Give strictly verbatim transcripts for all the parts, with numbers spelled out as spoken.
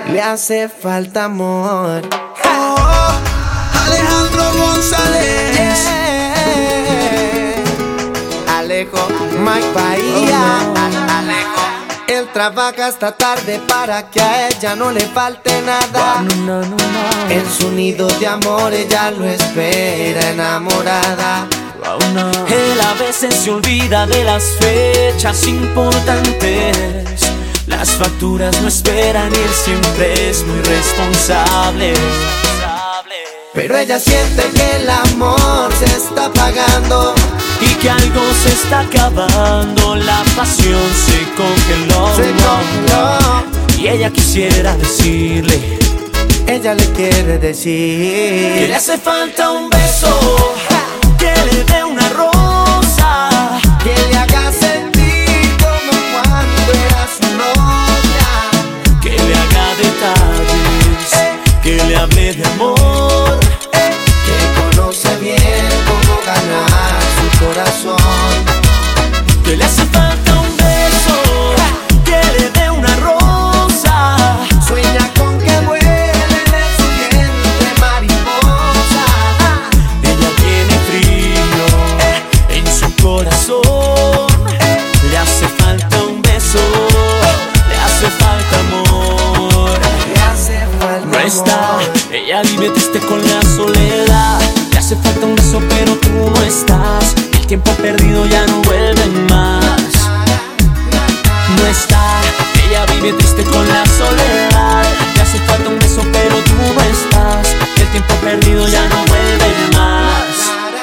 le hace falta amor. Oh, Alejandro González, yeah. Alejo, Mike Bahía. oh, no. Alejo, él trabaja hasta tarde para que a ella no le falte nada. No, no, no, no. En su nido de amor ella lo espera enamorada. Oh, no. Él a veces se olvida de las fechas importantes. Las facturas no esperan y él siempre es muy responsable. Pero ella siente que el amor se está apagando Y que algo se está acabando, la pasión se congeló, Se congeló. Y ella quisiera decirle, ella le quiere que decir le hace falta un beso, que le dé una rosa, que le haga sentir como cuando era su novia, que le haga detalles, que le hable de amor, que conoce bien cómo ganar su corazón. que le hace falta un beso, que le dé una rosa, Sueña con que vuelen en su vientre mariposa. ella tiene frío en su corazón, le hace falta un beso, le hace falta amor. Le hace falta No está, amor. ella vive triste con la soledad. Le hace falta un beso pero tú no estás. El tiempo perdido ya no vuelve más. No está, ella vive triste con la soledad. Le hace falta un beso pero tú no estás. El tiempo perdido ya no vuelve más.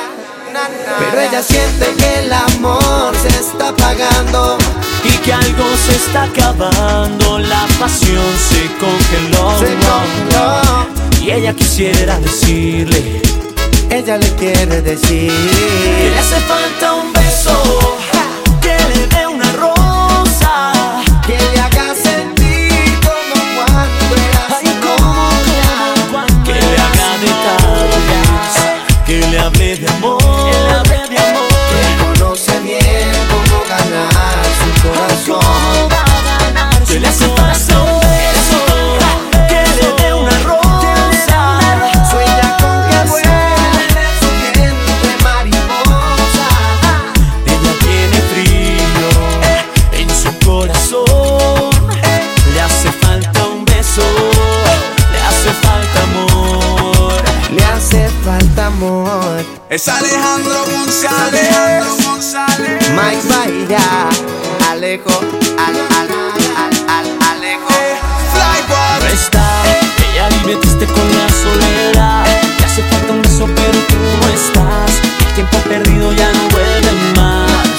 Pero ella siente que el amor se está apagando Y que algo se está acabando, la pasión se congeló, Se congeló. Y ella quisiera decirle, ella le quiere decir que le hace falta un beso, que le dé una rosa, que le haga sentir como cuando era ay, su como, novia, como cuando que le haga detalles, que le hable de amor, que le hable de amor, que conoce bien cómo ganar su corazón. cómo va a ganar, que le hace falta un beso, que le dé una rosa, Sueña con que vuelen en su vientre mariposa. ella tiene frío en su corazón, le hace falta un beso, le hace falta amor. Le hace falta amor. Es Alejandro González, Mike Bahía, Alejo, al, al, al, al, Alejo. No Flyboy, está, ella vive triste con la soledad. Le hace falta un beso pero tú no estás. El tiempo perdido ya no vuelve más.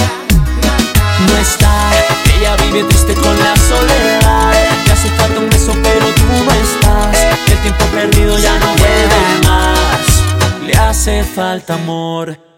No está, ella vive triste con la soledad. Le hace falta un beso pero tú no estás. El tiempo perdido ya no vuelve más. Le hace falta amor.